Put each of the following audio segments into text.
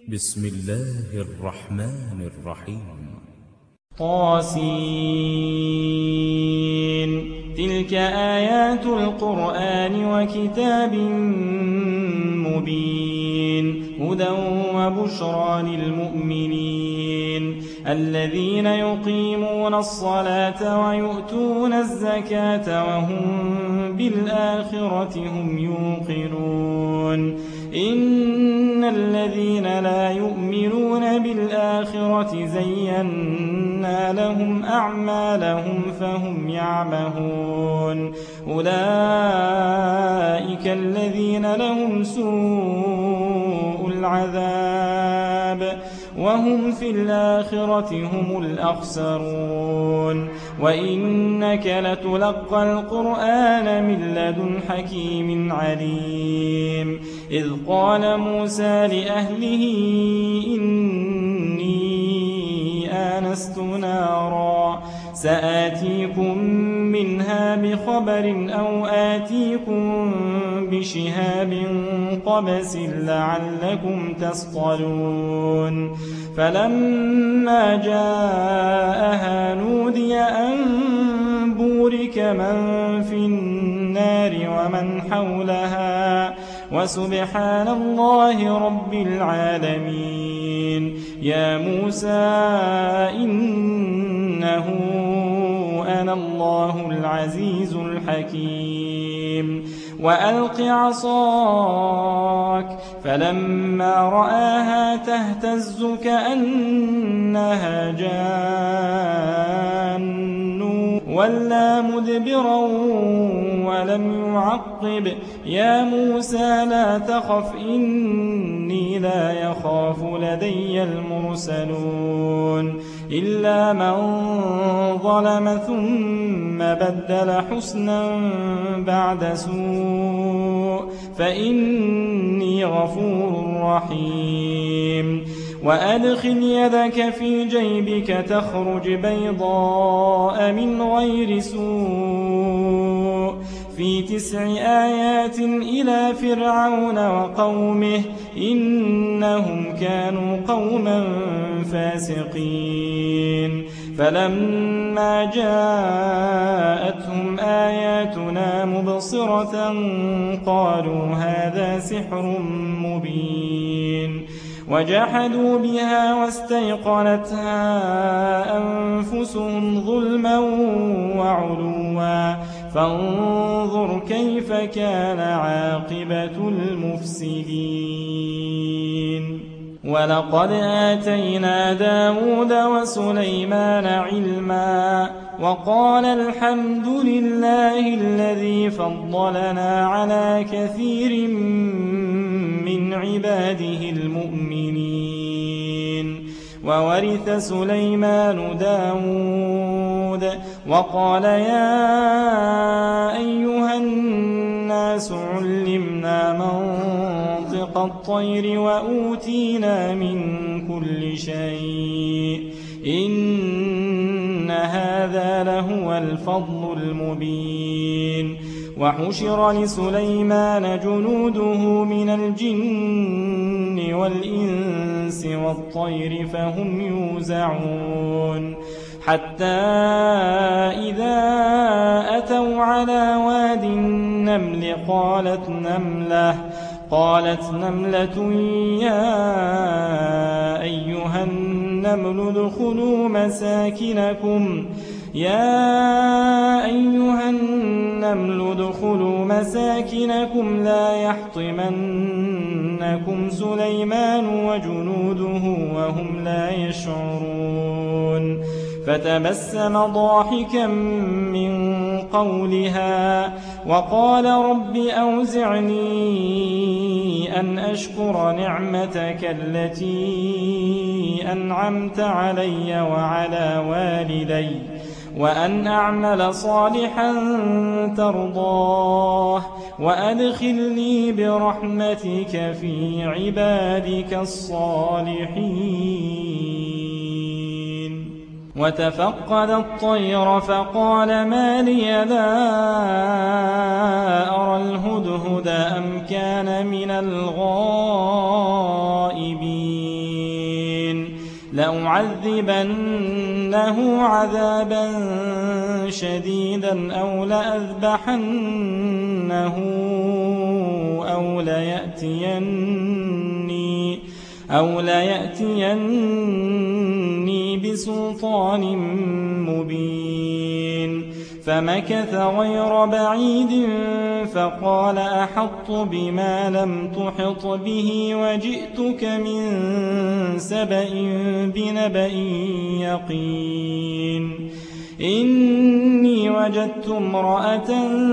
بسم الله الرحمن الرحيم طاسين تلك آيات القرآن وكتاب مبين هدى وبشرى للمؤمنين الذين يقيمون الصلاة ويؤتون الزكاة وهم بالآخرة هم يوقنون إن الذين لا يؤمنون بالآخرة زينا لهم أعمالهم فهم يعمهون أولئك الذين لهم سوء العذاب وهم في الآخرة هم الأخسرون وإنك لتلقى القرآن من لدن حكيم عليم إذ قال موسى لأهله إني آنست نارا سآتيكم منها بخبر أو آتيكم بشهاب قبس لعلكم تصطلون فلما جاءها نودي أن بورك من في النار ومن حولها وسبحان الله رب العالمين يا موسى إنه أنا الله العزيز الحكيم وألق عصاك فلما رآها تهتز كأنها جان ولا مدبرا ولم يعقب يا موسى لا تخف إني لا يخاف لدي المرسلون إلا من ظلم ثم بدل حسنا بعد سوء فإني غفور رحيم وأدخل يدك في جيبك تخرج بيضاء من غير سوء في 9 آيات إلى فرعون وقومه إنهم كانوا قوما فاسقين فلما جاءتهم آياتنا مبصرة قالوا هذا سحر مبين وجحدوا بها واستيقنتها أنفسهم ظلما وعلوا فانظر كيف كان عاقبة المفسدين ولقد آتينا داود وسليمان علما وقال الحمد لله الذي فضلنا على كثير من عباده المؤمنين وورث سليمان داود وقال يا أيها الناس علمنا منطق الطير وأوتينا من كل شيء إن هذا لهو الفضل المبين وحشر لسليمان جنوده من الجن والإنس والطير فهم يوزعون حتى إذا أتوا على واد النمل قالت نملة يا أيها النمل ادخلوا مساكنكم لا يحطمنكم سليمان وجنوده وهم لا يشعرون فتبسم ضاحكا من قولها وقال رب أوزعني أن أشكر نعمتك التي أنعمت علي وعلى والدي وأن أعمل صالحا ترضاه وأدخلني برحمتك في عبادك الصالحين وتفقد الطير فقال ما لي لا أرى الهدهد أم كان من الغائبين لأعذبنه عذابا شديدا أو لأذبحنه أو ليأتيني بسلطان مبين. فمكث غير بعيد فقال أحطت بما لم تحط به وجئتك من سبأ بنبأ يقين. إني وجدت امرأة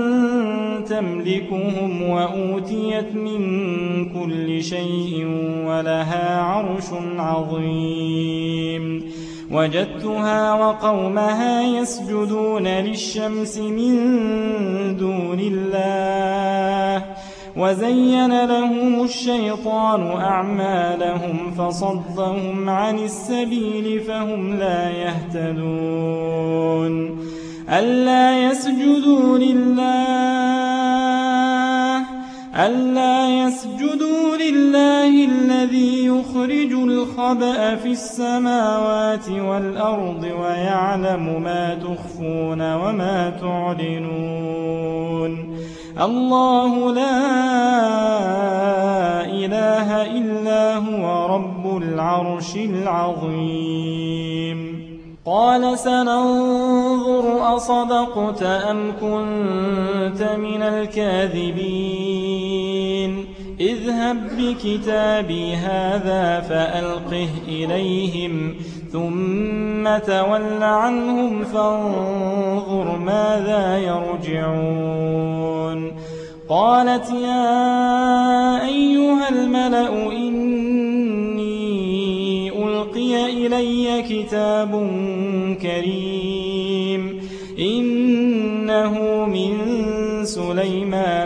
تملكهم وأوتيت من كل شيء ولها عرش عظيم. وجدتها وقومها يسجدون للشمس من دون الله وزين لهم الشيطان أعمالهم فصدهم عن السبيل فهم لا يهتدون. ألا يسجدوا لله الذي يخرج الخبأ في السماوات والأرض ويعلم ما تخفون وما تعلنون. الله لا إله إلا هو رب العرش العظيم. قال سننظر أصدقت أم كنت من الكاذبين. اذهب بكتابي هذا فألقه إليهم ثم تول عنهم فانظر ماذا يرجعون. قالت يا أيها الملأ إني ألقي إلي كتاب كريم إنه من سليمان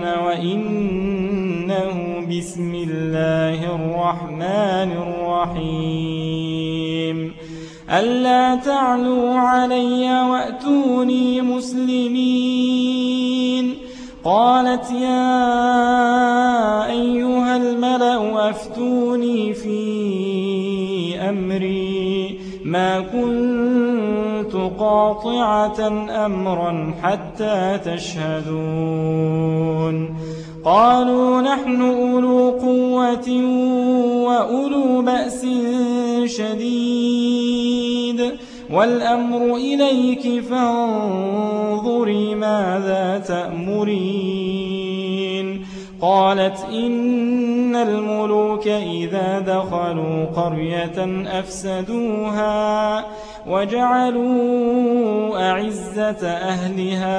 وإنه بسم الله الرحمن الرحيم. ألا تعلوا علي وأتوني مسلمين. قالت يا أيها الملأ أفتوني في أمري ما كنت قاطعة أمرا حتى تشهدون. قالوا نحن أولو قوة وأولو بأس شديد والأمر إليك فانظري ماذا تأمرين. قالت إن الملوك إذا دخلوا قرية أفسدوها وجعلوا أعزة أهلها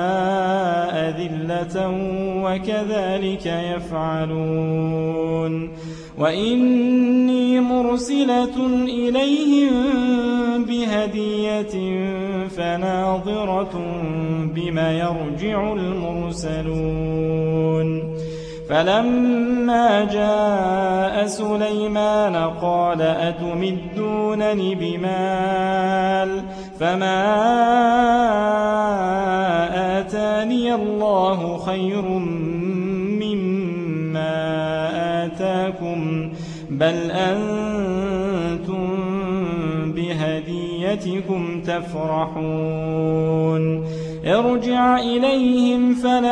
أذلة وكذلك يفعلون. وإني مرسلة إليهم بهدية فناظرة بما يرجع المرسلون. فلما جاء سليمان قال أتمدونني بمال فما آتاني الله خير مما آتاكم بل أنتم بهديتكم تفرحون. ارجع إليهم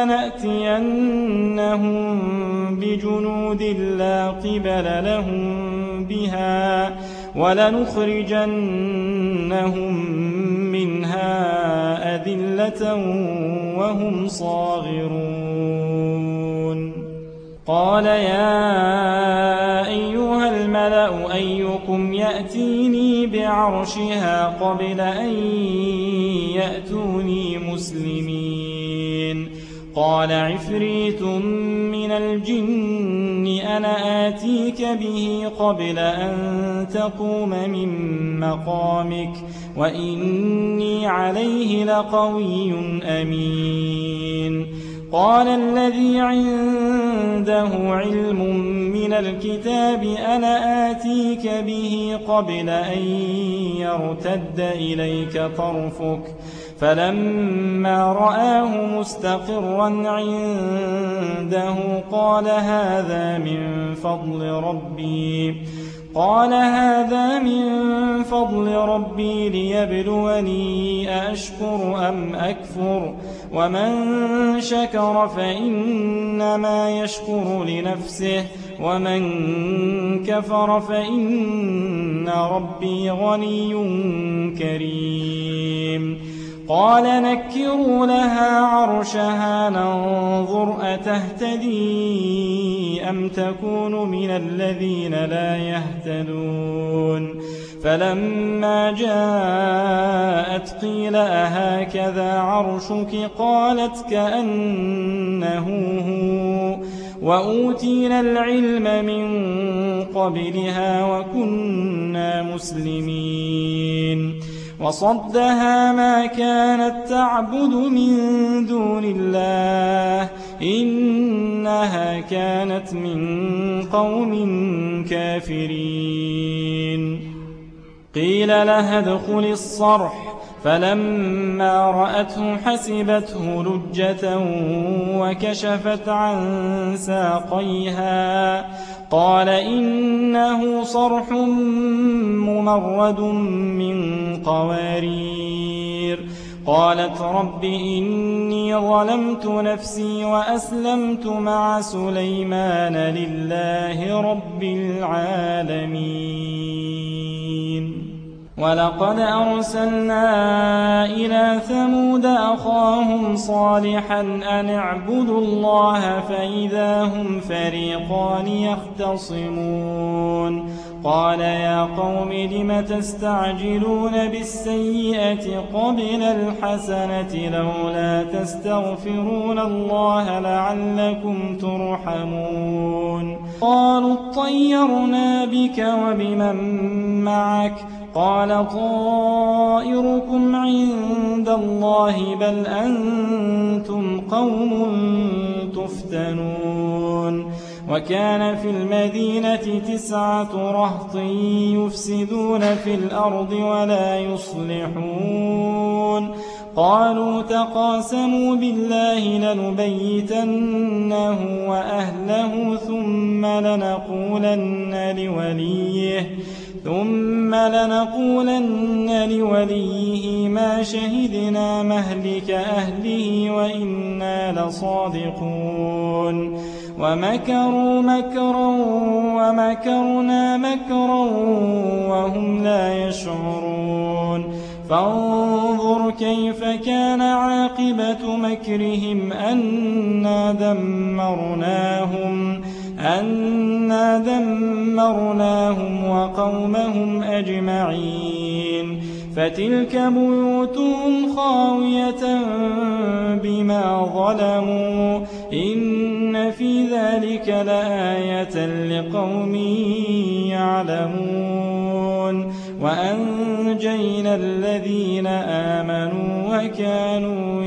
فلنأتينهم بجنود لا قبل لهم بها ولنخرجنهم منها أذلة وهم صاغرون. قال يا أيها الملأ أيكم يأتيني بعرشها قبل أن يأتوني مسلمين. قال عفريت من الجن أنا آتيك به قبل أن تقوم من مقامك وإني عليه لقوي أمين. قال الذي عنده علم من الكتاب أنا آتيك به قبل أن يرتد إليك طرفك فلما رآه مستقرا عنده قال هذا من فضل ربي قال هذا من فضل ربي ليبلوني أأشكر أم أكفر ومن شكر فإنما يشكر لنفسه ومن كفر فإن ربي غني كريم قال نكروا لها عرشها ننظر أتهتدي أم تكون من الذين لا يهتدون فلما جاءت قيل أهكذا عرشك قالت كأنه هو وأوتينا العلم من قبلها وكنا مسلمين وصدها ما كانت تعبد من دون الله إنها كانت من قوم كافرين قيل لها ادخل الصرح فلما رأته حسبته لجة وكشفت عن ساقيها قال إنه صرح ممرد من قوارير قالت رب إني ظلمت نفسي وأسلمت مع سليمان لله رب العالمين ولقد أرسلنا إلى ثمود أخاهم صالحا أن اعبدوا الله فإذا هم فريقان يختصمون قال يا قوم لم تستعجلون بالسيئة قبل الحسنة لولا تستغفرون الله لعلكم ترحمون قالوا اطيرنا بك وبمن معك قال طائركم عند الله بل أنتم قوم تفتنون وكان في المدينة 9 رهط يفسدون في الأرض ولا يصلحون قالوا تقاسموا بالله لنبيتنه وأهله ثم لنقولن لوليه ما شهدنا مهلك أهله وإنا لصادقون ومكروا مكرا ومكرنا مكرا وهم لا يشعرون فانظر كيف كان عاقبة مكرهم أنا دمرناهم وقومهم أجمعين فتلك بيوتهم خاوية بما ظلموا إن في ذلك لآية لقوم يعلمون وأنجينا الذين آمنوا وكانوا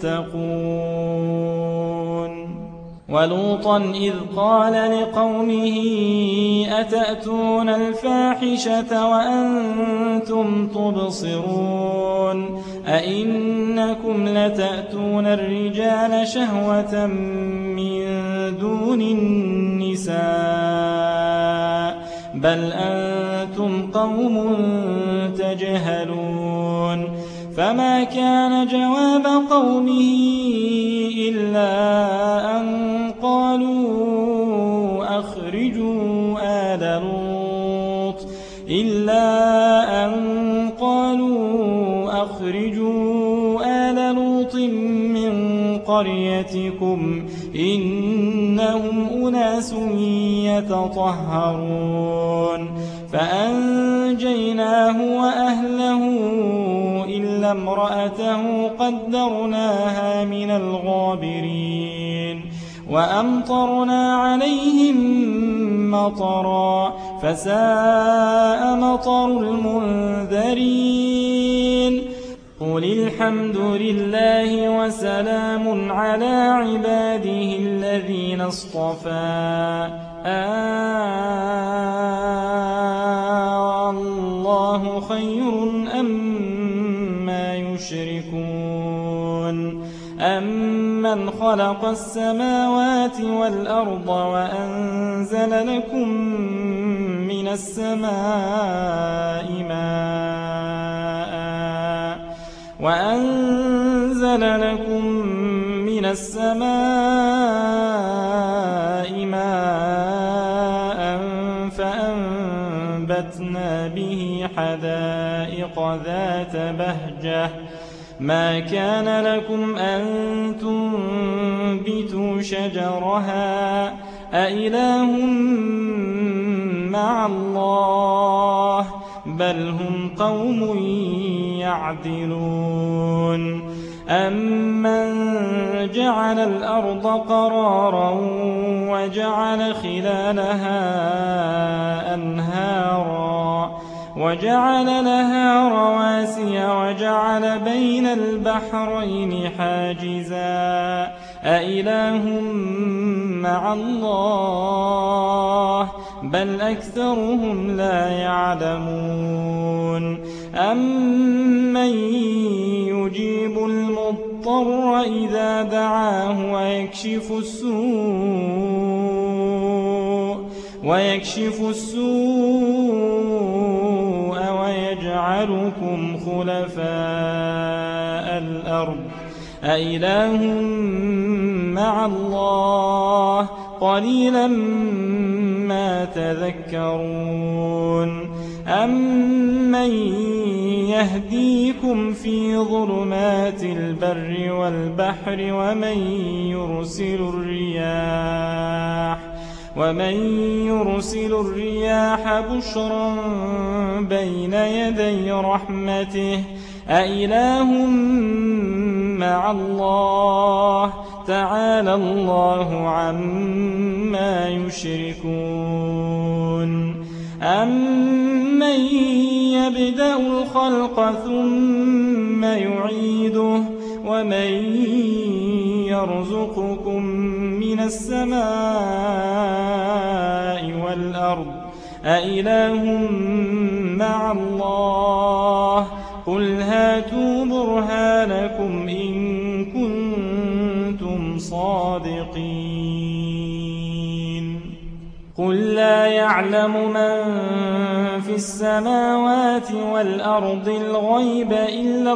يتقون ولوطا إذ قال لقومه أتأتون الفاحشة وأنتم تبصرون أئنكم لتأتون الرجال شهوة من دون النساء بل أنتم قوم تجهلون فما كان جواب قومه إلا أن قالوا أخرجوا آل لوط من قريتكم إنهم أناس يتطهرون فأنجيناه وأهله إلا امرأته قدرناها من الغابرين وأمطرنا عليهم مطرا فساء مطر المنذرين قل الحمد لله وسلام على عباده الذين اصطفى الله خير أما يشركون أمن خلق السماوات والأرض وأنزل لكم من السماء ماء وأنزل لكم من السماء ماء فأنبتنا به حدائق ذات بهجة ما كان لكم أن تنبتوا شجرها أإله مع الله بل هم قوم يعدلون أمن جعل الأرض قرارا وجعل خلالها أنهارا وجعل لها رواسي وجعل بين البحرين حاجزا أإله مع الله بل أكثرهم لا يعلمون أمن يجيب المضطر إذا دعاه ويكشف السوء ويجعلكم خلفاء الأرض أإله مع الله قليلا ما تذكرون أمن يهديكم في ظلمات البر والبحر ومن يرسل الرياح بشرا بين يدي رحمته أإله مع الله تعالى الله عما يشركون أمن يبدأ الخلق ثم يعيده ومن يرزقكم من السماء والأرض أإله مع الله قل هاتوا برهانكم إن كنتم صادقين قل لا يعلم من في السماوات والأرض الغيب إلا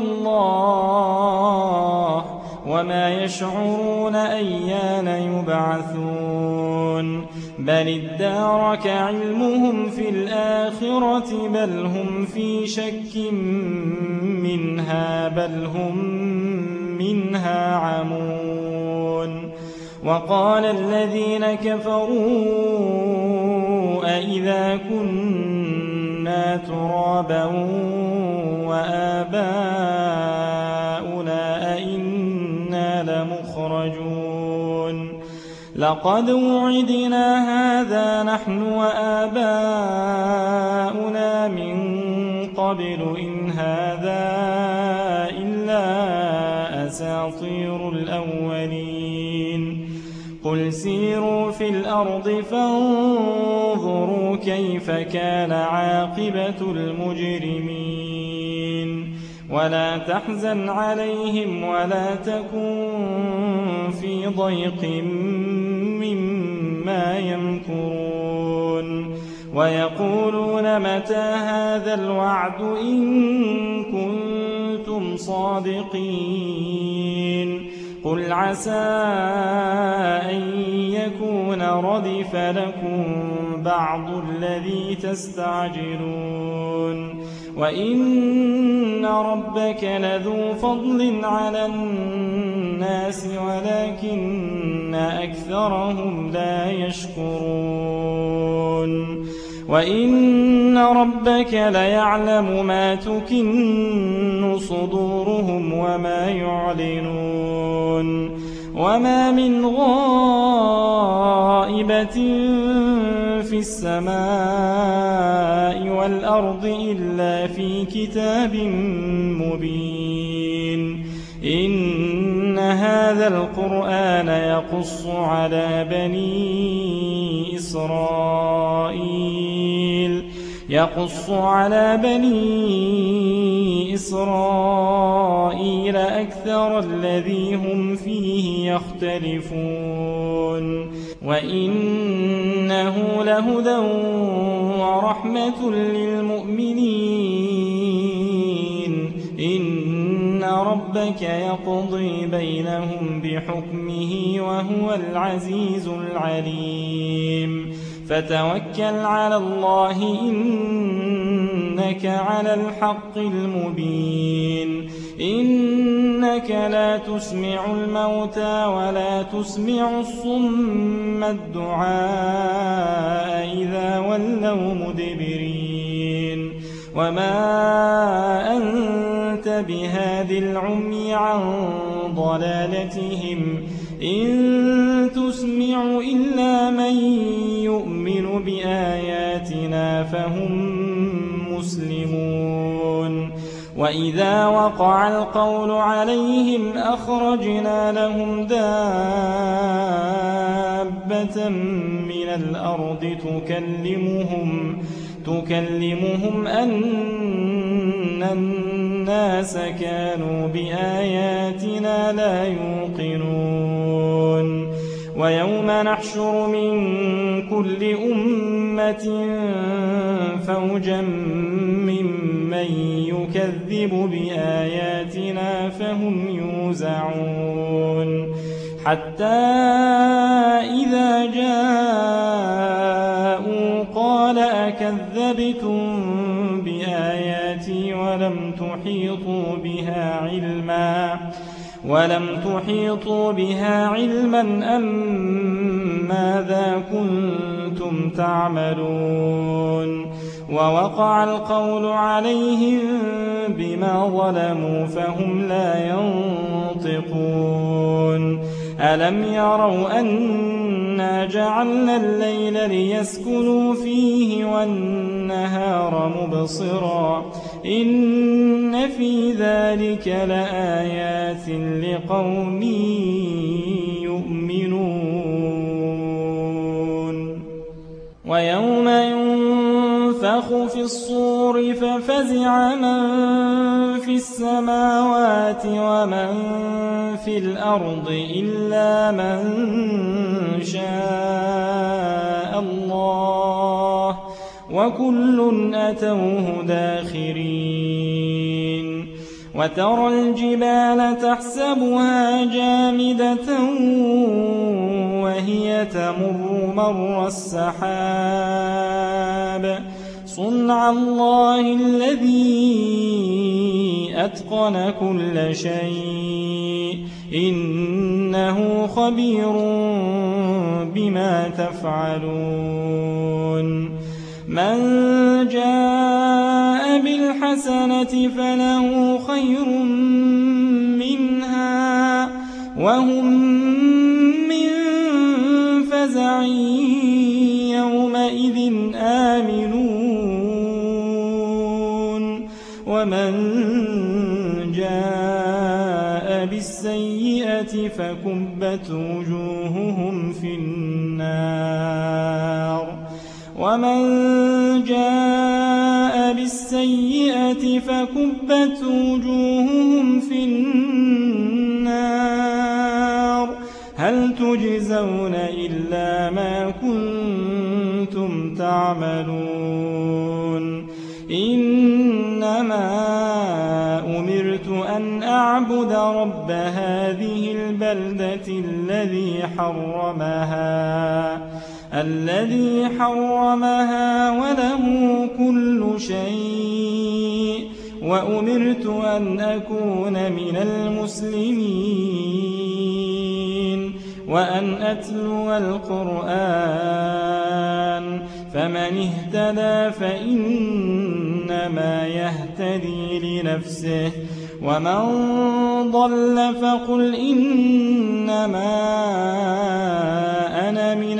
الله وما يشعرون أيان يبعثون بل ادارك علمهم في الآخرة بل هم في شك منها بل هم منها عمون وقال الذين كفروا أئذا كنا ترابا وآباؤنا أئنا لمخرجون لقد وعدنا هذا نحن وآباؤنا من قبل إن هذا إلا أساطير الأولين قل سيروا في الأرض فانظروا كيف كان عاقبة المجرمين ولا تحزن عليهم ولا تكن في ضيق مما يمكرون ويقولون متى هذا الوعد إن كنتم صادقين قل عسى أن يكون ردف لكم بعض الذي تستعجلون وإن ربك لذو فضل على الناس ولكن أكثرهم لا يشكرون وإن ربك ليعلم ما تكن صدورهم وما يعلنون وما من غائبة في السماء والأرض إلا في كتاب مبين إن هذا القرآن يقص على بني إسرائيل يقص على بني إسرائيل أكثر الذي هم فيه يختلفون وإنه لهدى ورحمة للمؤمنين إن ربك يقضي بينهم بحكمه وهو العزيز العليم فتوكل على الله إنك على الحق المبين إنك لا تسمع الموتى ولا تسمع الصم الدعاء إذا ولوا مدبرين وما أنت بهاد العمي عن ضلالتهم إن تسمع إلا من يؤمن بآياتنا فهم مسلمون وإذا وقع القول عليهم أخرجنا لهم دابة من الأرض تكلمهم أن الناس كانوا بآياتنا لا يوقنون ويوم نحشر من كل أمة فوجا ممن يكذب بآياتنا فهم يوزعون حتى إذا جاءوا قال أكذبتم بآياتي ولم تحيطوا بها علما أم ماذا كنتم تعملون ووقع القول عليهم بما ظلموا فهم لا ينطقون ألم يروا أنا جعلنا الليل ليسكنوا فيه والنهار مبصرا إن في ذلك لآيات لقوم يؤمنون ويوم ينفخ في الصور ففزع من في السماوات ومن في الأرض إلا من شاء الله وكل أتوه داخرين وترى الجبال تحسبها جامدة وهي تمر مر السحاب صنع الله الذي أتقن كل شيء إنه خبير بما تفعلون من جاء بالحسنة فله خير منها وهم من فزع يومئذ آمنون ومن جاء بالسيئة فكبت وجوههم في النار ومن جاء بالسيئة فكبت وجوههم في النار هل تجزون إلا ما كنتم تعملون إنما أمرت أن أعبد رب هذه البلدة الذي حرمها وله كل شيء وأمرت أن أكون من المسلمين وأن أتلو القرآن فمن اهتدى فإنما يهتدي لنفسه ومن ضل فقل إنما أنا من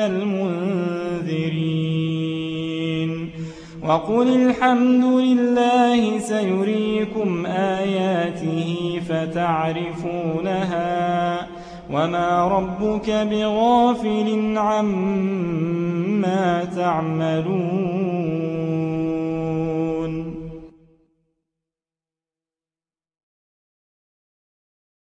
المنذرين وقل الحمد لله سيريكم آياته فتعرفونها وما ربك بغافل عما تعملون